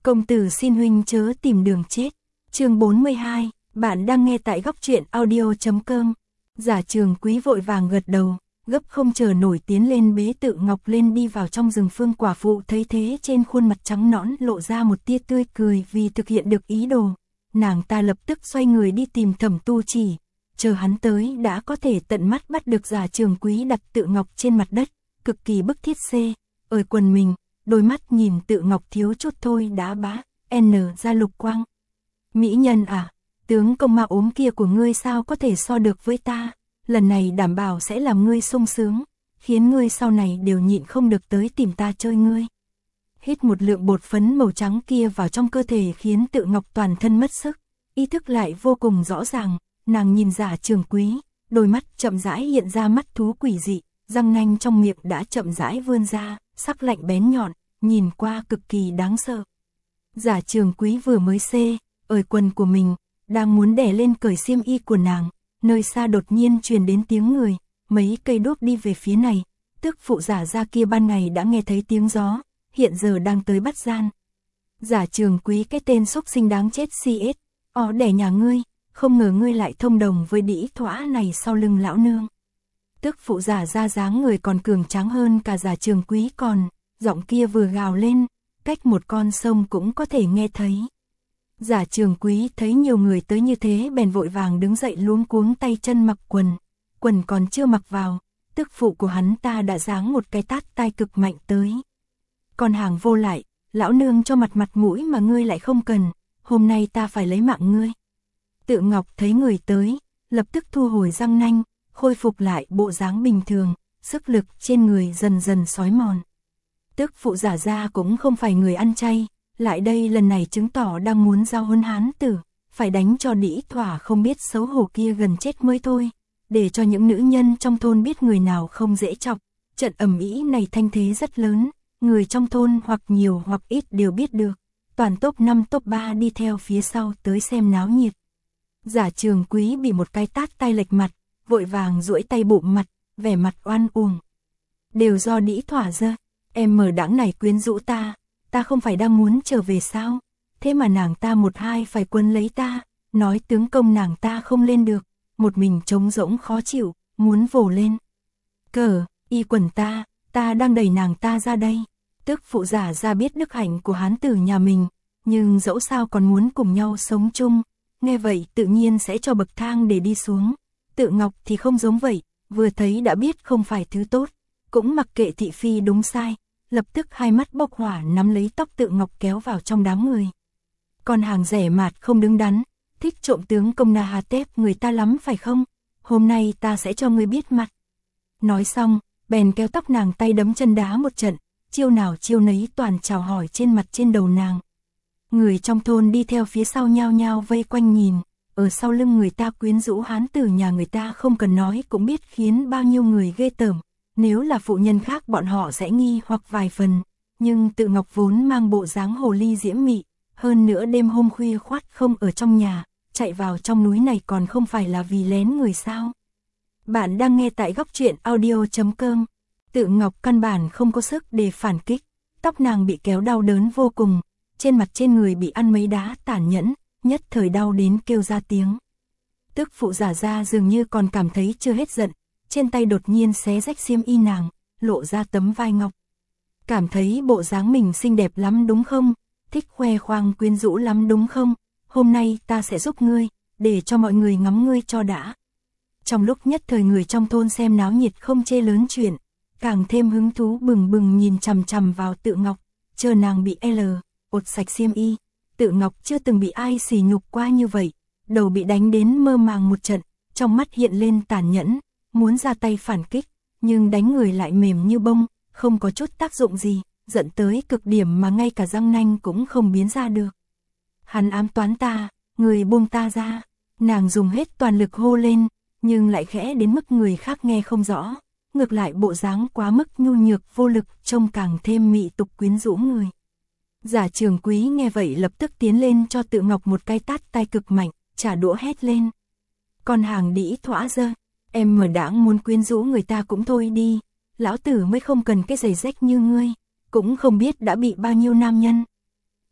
Công tử xin huynh chớ tìm đường chết. Chương 42, bạn đang nghe tại góc truyện audio.com. Giả Trường Quý vội vàng gật đầu, gấp không chờ nổi tiến lên bế Tự Ngọc lên đi vào trong rừng. Phương quả phụ thấy thế, trên khuôn mặt trắng nõn lộ ra một tia tươi cười vì thực hiện được ý đồ. Nàng ta lập tức xoay người đi tìm Thẩm Tu Chỉ, chờ hắn tới đã có thể tận mắt bắt được Giả Trường Quý đặt Tự Ngọc trên mặt đất, cực kỳ bức thiết ở quần mình, đôi mắt nhìn Tự Ngọc thiếu chút thôi đã bá ra lục quang. Mỹ nhân à, tướng công ma ốm kia của ngươi sao có thể so được với ta, lần này đảm bảo sẽ làm ngươi sung sướng, khiến ngươi sau này đều nhịn không được tới tìm ta chơi ngươi. Hít một lượng bột phấn màu trắng kia vào trong cơ thể khiến Tự Ngọc toàn thân mất sức, ý thức lại vô cùng rõ ràng, nàng nhìn Giả Trường Quý, đôi mắt chậm rãi hiện ra mắt thú quỷ dị, răng nanh trong miệng đã chậm rãi vươn ra, sắc lạnh bén nhọn, nhìn qua cực kỳ đáng sợ. Giả Trường Quý vừa mới ở quần của mình, đang muốn đè lên cởi xiêm y của nàng, nơi xa đột nhiên truyền đến tiếng người, mấy cây đuốc đi về phía này, tức phụ Giả gia kia ban ngày đã nghe thấy tiếng gió, hiện giờ đang tới bắt gian. Giả Trường Quý, cái tên xúc sinh đáng chết đẻ nhà ngươi, không ngờ ngươi lại thông đồng với đĩ thỏa này sau lưng lão nương. Tức phụ Giả gia dáng người còn cường tráng hơn cả Giả Trường Quý còn, giọng kia vừa gào lên, cách một con sông cũng có thể nghe thấy. Giả Trường Quý thấy nhiều người tới như thế bèn vội vàng đứng dậy luống cuống tay chân mặc quần còn chưa mặc vào, tức phụ của hắn ta đã giáng một cái tát tai cực mạnh tới. Còn hàng vô lại, lão nương cho mặt mũi mà ngươi lại không cần, hôm nay ta phải lấy mạng ngươi. Tự Ngọc thấy người tới, lập tức thu hồi răng nanh, khôi phục lại bộ dáng bình thường, sức lực trên người dần dần xói mòn. Tức phụ Giả gia cũng không phải người ăn chay, lại đây lần này chứng tỏ đang muốn giao huấn hán tử, phải đánh cho đĩ thỏa không biết xấu hổ kia gần chết mới thôi, để cho những nữ nhân trong thôn biết người nào không dễ chọc. Trận ầm ĩ này thanh thế rất lớn, người trong thôn hoặc nhiều hoặc ít đều biết được, toàn top 5 top 3 đi theo phía sau tới xem náo nhiệt. Giả Trường Quý bị một cái tát tay lệch mặt, vội vàng duỗi tay bụm mặt, vẻ mặt oan uổng. Đều do đĩ thỏa ra, em mở đãng này quyến rũ ta không phải đang muốn trở về sao, thế mà nàng ta một hai phải quấn lấy ta, nói tướng công nàng ta không lên được, một mình trống rỗng khó chịu, muốn vồ lên. Y quần ta đang đẩy nàng ta ra đây. Tức phụ Giả gia biết đức hạnh của hán tử nhà mình, nhưng dẫu sao còn muốn cùng nhau sống chung, nghe vậy tự nhiên sẽ cho bậc thang để đi xuống. Tự Ngọc thì không giống vậy, vừa thấy đã biết không phải thứ tốt, cũng mặc kệ thị phi đúng sai, lập tức hai mắt bốc hỏa nắm lấy tóc Tự Ngọc kéo vào trong đám người. Còn hàng rẻ mạt không đứng đắn, thích trộm tướng công Na Ha Tép người ta lắm phải không? Hôm nay ta sẽ cho ngươi biết mặt. Nói xong, bèn kéo tóc nàng tay đấm chân đá một trận, chiêu nào chiêu nấy toàn chào hỏi trên mặt trên đầu nàng. Người trong thôn đi theo phía sau nhao nhao vây quanh nhìn, ở sau lưng người ta quyến rũ hán tử nhà người ta không cần nói cũng biết khiến bao nhiêu người ghê tởm. Nếu là phụ nhân khác bọn họ sẽ nghi hoặc vài phần, nhưng Tự Ngọc vốn mang bộ dáng hồ ly diễm mị, hơn nữa đêm hôm khuya khoắt không ở trong nhà, chạy vào trong núi này còn không phải là vì lén người sao. Bạn đang nghe tại góc truyện audio.com. Tự Ngọc căn bản không có sức để phản kích, tóc nàng bị kéo đau đớn vô cùng, trên mặt trên người bị ăn mấy đá tàn nhẫn, nhất thời đau đến kêu ra tiếng. Tức phụ Giả gia dường như còn cảm thấy chưa hết giận, trên tay đột nhiên xé rách xiêm y nàng, lộ ra tấm vai ngọc. Cảm thấy bộ dáng mình xinh đẹp lắm đúng không? Thích khoe khoang quyến rũ lắm đúng không? Hôm nay ta sẽ giúp ngươi, để cho mọi người ngắm ngươi cho đã. Trong lúc nhất thời người trong thôn xem náo nhiệt không chê lớn chuyện, càng thêm hứng thú bừng bừng nhìn chằm chằm vào Tự Ngọc, chờ nàng bị ột sạch xiêm y. Tự Ngọc chưa từng bị ai sỉ nhục qua như vậy, đầu bị đánh đến mơ màng một trận, trong mắt hiện lên tàn nhẫn, muốn ra tay phản kích, nhưng đánh người lại mềm như bông, không có chút tác dụng gì, giận tới cực điểm mà ngay cả răng nanh cũng không biến ra được. Hắn ám toán ta, người buông ta ra, nàng dùng hết toàn lực hô lên, nhưng lại khẽ đến mức người khác nghe không rõ, ngược lại bộ dáng quá mức nhu nhược vô lực trông càng thêm mị tục quyến rũ người. Giả Trường Quý nghe vậy lập tức tiến lên cho Tự Ngọc một cái tát tay cực mạnh, trả đũa hét lên. Còn hàng đĩ thỏa dơ, em mở đãng muốn quyến rũ người ta cũng thôi đi, lão tử mới không cần cái giày rách như ngươi, cũng không biết đã bị bao nhiêu nam nhân.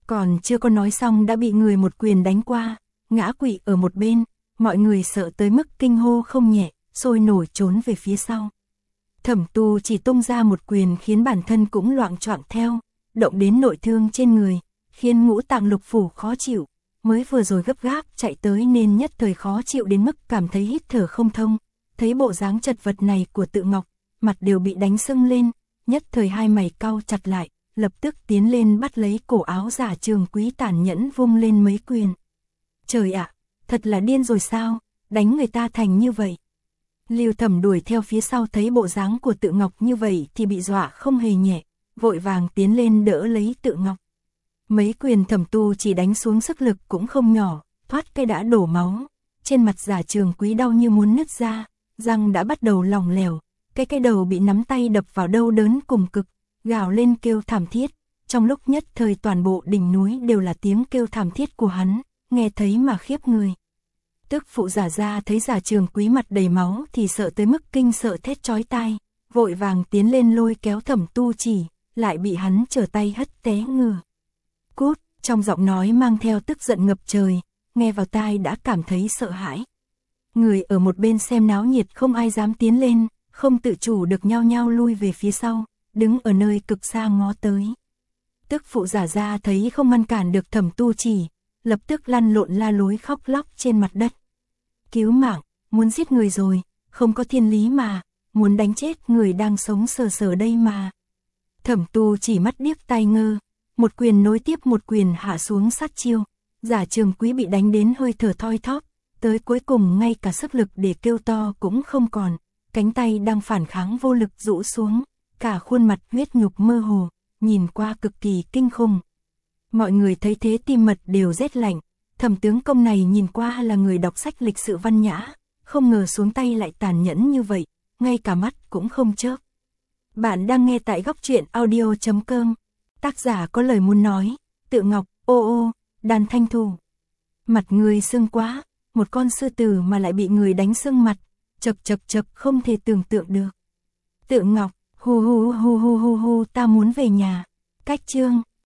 Còn chưa có nói xong đã bị người một quyền đánh qua, ngã quỵ ở một bên, mọi người sợ tới mức kinh hô không nhẹ, sôi nổi trốn về phía sau. Thẩm Tu chỉ tung ra một quyền khiến bản thân cũng loạng choạng theo, động đến nội thương trên người, khiến ngũ tạng lục phủ khó chịu, mới vừa rồi gấp gáp chạy tới nên nhất thời khó chịu đến mức cảm thấy hít thở không thông, thấy bộ dáng chật vật này của Tự Ngọc, mặt đều bị đánh sưng lên, nhất thời hai mày cau chặt lại, lập tức tiến lên bắt lấy cổ áo Giả Trường Quý tàn nhẫn vung lên mấy quyền. Trời ạ, thật là điên rồi sao, đánh người ta thành như vậy. Lưu Thẩm đuổi theo phía sau thấy bộ dáng của Tự Ngọc như vậy thì bị dọa không hề nhẹ, vội vàng tiến lên đỡ lấy Tự Ngọc. Mấy quyền Thẩm Tu chỉ đánh xuống sức lực cũng không nhỏ, thoát cái đã đổ máu, trên mặt Giả Trường Quý đau như muốn nứt ra, răng đã bắt đầu lỏng lẻo, cái đầu bị nắm tay đập vào đau đớn cùng cực, gào lên kêu thảm thiết, trong lúc nhất thời toàn bộ đỉnh núi đều là tiếng kêu thảm thiết của hắn, nghe thấy mà khiếp người. Tức phụ Giả gia thấy Giả Trường Quý mặt đầy máu thì sợ tới mức kinh sợ thét chói tai, vội vàng tiến lên lôi kéo Thẩm Tu Chỉ, lại bị hắn trở tay hất té ngửa. Cút, trong giọng nói mang theo tức giận ngập trời, nghe vào tai đã cảm thấy sợ hãi. Người ở một bên xem náo nhiệt không ai dám tiến lên, không tự chủ được nhao nhao lui về phía sau, đứng ở nơi cực xa ngó tới. Tức phụ Giả gia thấy không ngăn cản được Thẩm Tu Chỉ, lập tức lăn lộn la lối khóc lóc trên mặt đất. Cứu mạng, muốn giết người rồi, không có thiên lý mà, muốn đánh chết người đang sống sờ sờ đây mà. Thẩm Tu Chỉ mắt điếc tai ngơ, một quyền nối tiếp một quyền hạ xuống sát chiêu, Giả Trường Quý bị đánh đến hơi thở thoi thóp, tới cuối cùng ngay cả sức lực để kêu to cũng không còn, cánh tay đang phản kháng vô lực rũ xuống, cả khuôn mặt huyết nhục mơ hồ, nhìn qua cực kỳ kinh khủng. Mọi người thấy thế tim mật đều rét lạnh, Thẩm tướng công này nhìn qua là người đọc sách lịch sự văn nhã, không ngờ xuống tay lại tàn nhẫn như vậy, ngay cả mắt cũng không chớp. Bạn đang nghe tại Góc Truyện Audio.com, tác giả có lời muốn nói, Tự Ngọc, ô, Đàn Thanh Thủ. Mặt người sưng quá, một con sư tử mà lại bị người đánh sưng mặt, chật không thể tưởng tượng được. Tự Ngọc, hu ta muốn về nhà. Cách chương